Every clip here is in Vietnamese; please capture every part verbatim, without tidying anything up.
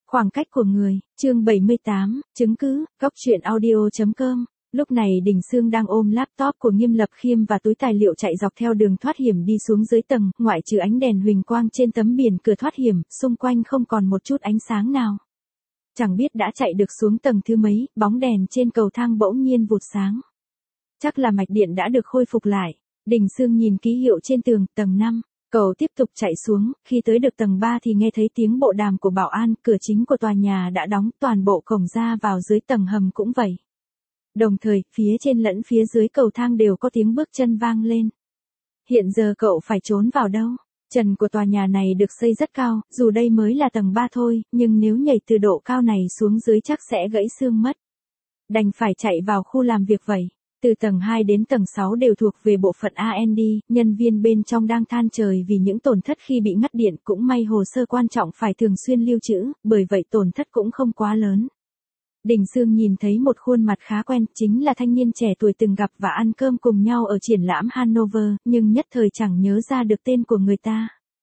Khoảng cách của người, chương bảy mươi tám, chứng cứ, góc truyện audio chấm com. Lúc này Đình Sương đang ôm laptop của Nghiêm Lập Khiêm và túi tài liệu chạy dọc theo đường thoát hiểm đi xuống dưới tầng, ngoại trừ ánh đèn huỳnh quang trên tấm biển cửa thoát hiểm, xung quanh không còn một chút ánh sáng nào. Chẳng biết đã chạy được xuống tầng thứ mấy, bóng đèn trên cầu thang bỗng nhiên vụt sáng. Chắc là mạch điện đã được khôi phục lại. Đình Sương nhìn ký hiệu trên tường, tầng năm. Cậu tiếp tục chạy xuống, khi tới được tầng ba thì nghe thấy tiếng bộ đàm của bảo an, cửa chính của tòa nhà đã đóng, toàn bộ cổng ra vào dưới tầng hầm cũng vậy. Đồng thời, phía trên lẫn phía dưới cầu thang đều có tiếng bước chân vang lên. Hiện giờ cậu phải trốn vào đâu? Trần của tòa nhà này được xây rất cao, dù đây mới là tầng ba thôi, nhưng nếu nhảy từ độ cao này xuống dưới chắc sẽ gãy xương mất. Đành phải chạy vào khu làm việc vậy. Từ tầng hai đến tầng sáu đều thuộc về bộ phận a en đê, nhân viên bên trong đang than trời vì những tổn thất khi bị ngắt điện, cũng may hồ sơ quan trọng phải thường xuyên lưu trữ, bởi vậy tổn thất cũng không quá lớn. Đình Sương nhìn thấy một khuôn mặt khá quen, chính là thanh niên trẻ tuổi từng gặp và ăn cơm cùng nhau ở triển lãm Hanover, nhưng nhất thời chẳng nhớ ra được tên của người ta.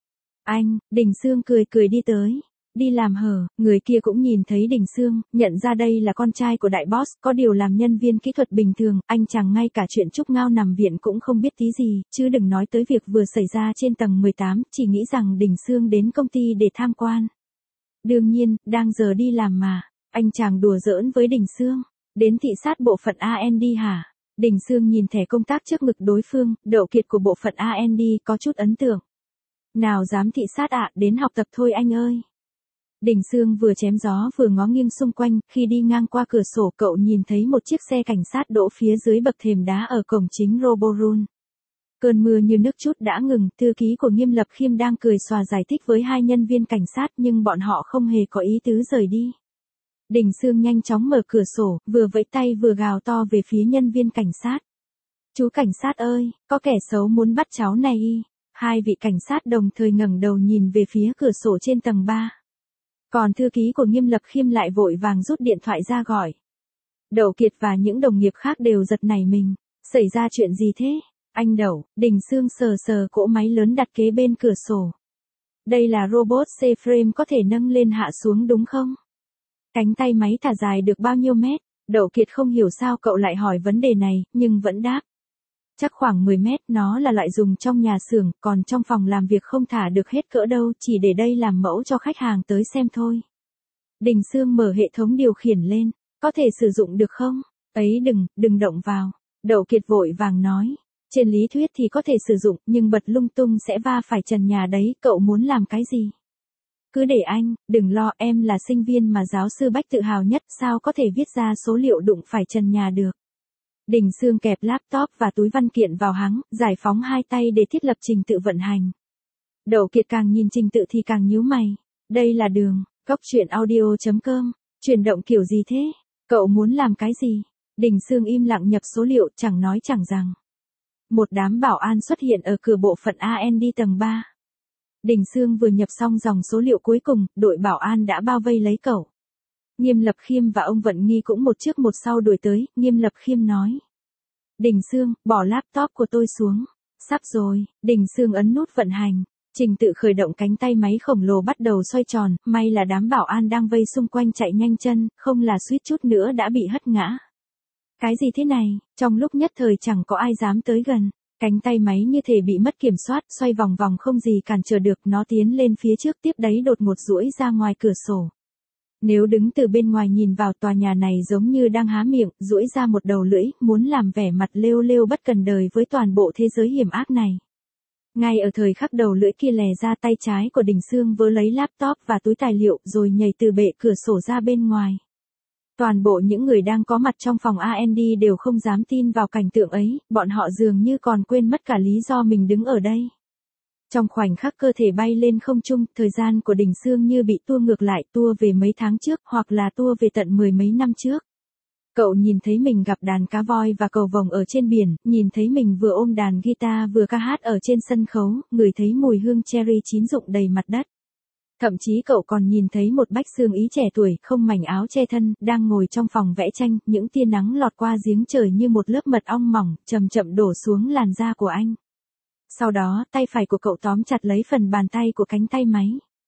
Anh, Đình Sương cười cười đi tới. Đi làm hở, người kia cũng nhìn thấy Đình Sương, nhận ra đây là con trai của đại boss, có điều làm nhân viên kỹ thuật bình thường, anh chàng ngay cả chuyện Trúc Ngao nằm viện cũng không biết tí gì, chứ đừng nói tới việc vừa xảy ra trên tầng mười tám, chỉ nghĩ rằng Đình Sương đến công ty để tham quan. Đương nhiên, đang giờ đi làm mà, anh chàng đùa giỡn với Đình Sương, đến thị sát bộ phận a en đê hả? Đình Sương nhìn thẻ công tác trước ngực đối phương, Đậu Kiệt của bộ phận a en đê có chút ấn tượng. Nào dám thị sát ạ, đến học tập thôi anh ơi. Đình Sương vừa chém gió vừa ngó nghiêng xung quanh, khi đi ngang qua cửa sổ cậu nhìn thấy một chiếc xe cảnh sát đỗ phía dưới bậc thềm đá ở cổng chính Roborun. Cơn mưa như nước chút đã ngừng, thư ký của Nghiêm Lập Khiêm đang cười xòa giải thích với hai nhân viên cảnh sát nhưng bọn họ không hề có ý tứ rời đi. Đình Sương nhanh chóng mở cửa sổ, vừa vẫy tay vừa gào to về phía nhân viên cảnh sát. Chú cảnh sát ơi, có kẻ xấu muốn bắt cháu này y. Hai vị cảnh sát đồng thời ngẩng đầu nhìn về phía cửa sổ trên tầng ba. Còn thư ký của Nghiêm Lập Khiêm lại vội vàng rút điện thoại ra gọi. Đậu Kiệt và những đồng nghiệp khác đều giật nảy mình. Xảy ra chuyện gì thế? Anh Đậu, Đình Sương sờ sờ cỗ máy lớn đặt kế bên cửa sổ. Đây là robot C-frame có thể nâng lên hạ xuống đúng không? Cánh tay máy thả dài được bao nhiêu mét? Đậu Kiệt không hiểu sao cậu lại hỏi vấn đề này, nhưng vẫn đáp. Chắc khoảng mười mét, nó là loại dùng trong nhà xưởng, còn trong phòng làm việc không thả được hết cỡ đâu, chỉ để đây làm mẫu cho khách hàng tới xem thôi. Đình Sương mở hệ thống điều khiển lên, có thể sử dụng được không? Ấy đừng, đừng động vào. Đậu Kiệt vội vàng nói, trên lý thuyết thì có thể sử dụng, nhưng bật lung tung sẽ va phải trần nhà đấy, cậu muốn làm cái gì? Cứ để anh, đừng lo, em là sinh viên mà giáo sư Bách tự hào nhất, sao có thể viết ra số liệu đụng phải trần nhà được. Đình Sương kẹp laptop và túi văn kiện vào háng, giải phóng hai tay để thiết lập trình tự vận hành. Đậu Kiệt càng nhìn trình tự thì càng nhíu mày. Đây là đường, góc truyện audio chấm com, chuyển động kiểu gì thế? Cậu muốn làm cái gì? Đình Sương im lặng nhập số liệu, chẳng nói chẳng rằng. Một đám bảo an xuất hiện ở cửa bộ phận a en đê tầng ba. Đình Sương vừa nhập xong dòng số liệu cuối cùng, đội bảo an đã bao vây lấy cậu. Nghiêm Lập Khiêm và ông Vận Nghi cũng một trước một sau đuổi tới, Nghiêm Lập Khiêm nói. Đình Sương, bỏ laptop của tôi xuống. Sắp rồi, Đình Sương ấn nút vận hành. Trình tự khởi động cánh tay máy khổng lồ bắt đầu xoay tròn, may là đám bảo an đang vây xung quanh chạy nhanh chân, không là suýt chút nữa đã bị hất ngã. Cái gì thế này, trong lúc nhất thời chẳng có ai dám tới gần. Cánh tay máy như thể bị mất kiểm soát, xoay vòng vòng không gì cản trở được, nó tiến lên phía trước tiếp đấy đột ngột duỗi ra ngoài cửa sổ. Nếu đứng từ bên ngoài nhìn vào tòa nhà này giống như đang há miệng, duỗi ra một đầu lưỡi, muốn làm vẻ mặt lêu lêu bất cần đời với toàn bộ thế giới hiểm ác này. Ngay ở thời khắc đầu lưỡi kia lè ra tay trái của Đình Sương vớ lấy laptop và túi tài liệu rồi nhảy từ bệ cửa sổ ra bên ngoài. Toàn bộ những người đang có mặt trong phòng a en đê đều không dám tin vào cảnh tượng ấy, bọn họ dường như còn quên mất cả lý do mình đứng ở đây. Trong khoảnh khắc cơ thể bay lên không trung, thời gian của Đình Sương như bị tua ngược lại, tua về mấy tháng trước, hoặc là tua về tận mười mấy năm trước. Cậu nhìn thấy mình gặp đàn cá voi và cầu vồng ở trên biển, nhìn thấy mình vừa ôm đàn guitar vừa ca hát ở trên sân khấu, ngửi thấy mùi hương cherry chín rụng đầy mặt đất. Thậm chí cậu còn nhìn thấy một bách xương ý trẻ tuổi, không mảnh áo che thân, đang ngồi trong phòng vẽ tranh, những tia nắng lọt qua giếng trời như một lớp mật ong mỏng, chậm chậm đổ xuống làn da của anh. Sau đó, tay phải của cậu tóm chặt lấy phần bàn tay của cánh tay máy.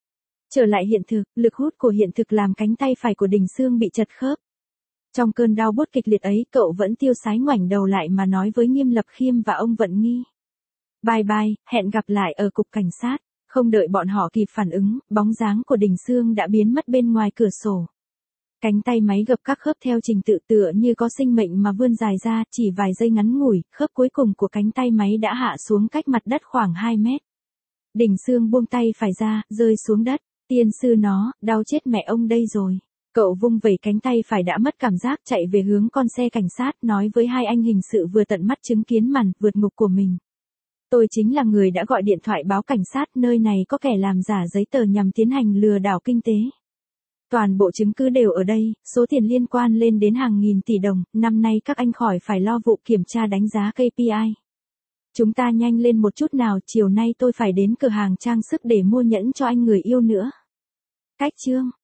Trở lại hiện thực, lực hút của hiện thực làm cánh tay phải của Đình Sương bị chật khớp. Trong cơn đau buốt kịch liệt ấy, cậu vẫn tiêu sái ngoảnh đầu lại mà nói với Nghiêm Lập Khiêm và ông Vận Nghi. Bye bye, hẹn gặp lại ở cục cảnh sát. Không đợi bọn họ kịp phản ứng, bóng dáng của Đình Sương đã biến mất bên ngoài cửa sổ. Cánh tay máy gập các khớp theo trình tự tựa như có sinh mệnh mà vươn dài ra, chỉ vài giây ngắn ngủi, khớp cuối cùng của cánh tay máy đã hạ xuống cách mặt đất khoảng hai mét. Đình Sương buông tay phải ra, rơi xuống đất. Tiên sư nó, đau chết mẹ ông đây rồi. Cậu vung vẩy cánh tay phải đã mất cảm giác, chạy về hướng con xe cảnh sát, nói với hai anh hình sự vừa tận mắt chứng kiến màn vượt ngục của mình. Tôi chính là người đã gọi điện thoại báo cảnh sát, nơi này có kẻ làm giả giấy tờ nhằm tiến hành lừa đảo kinh tế. Toàn bộ chứng cứ đều ở đây, số tiền liên quan lên đến hàng nghìn tỷ đồng, năm nay các anh khỏi phải lo vụ kiểm tra đánh giá ca pê i. Chúng ta nhanh lên một chút nào, chiều nay tôi phải đến cửa hàng trang sức để mua nhẫn cho anh người yêu nữa. Cách chương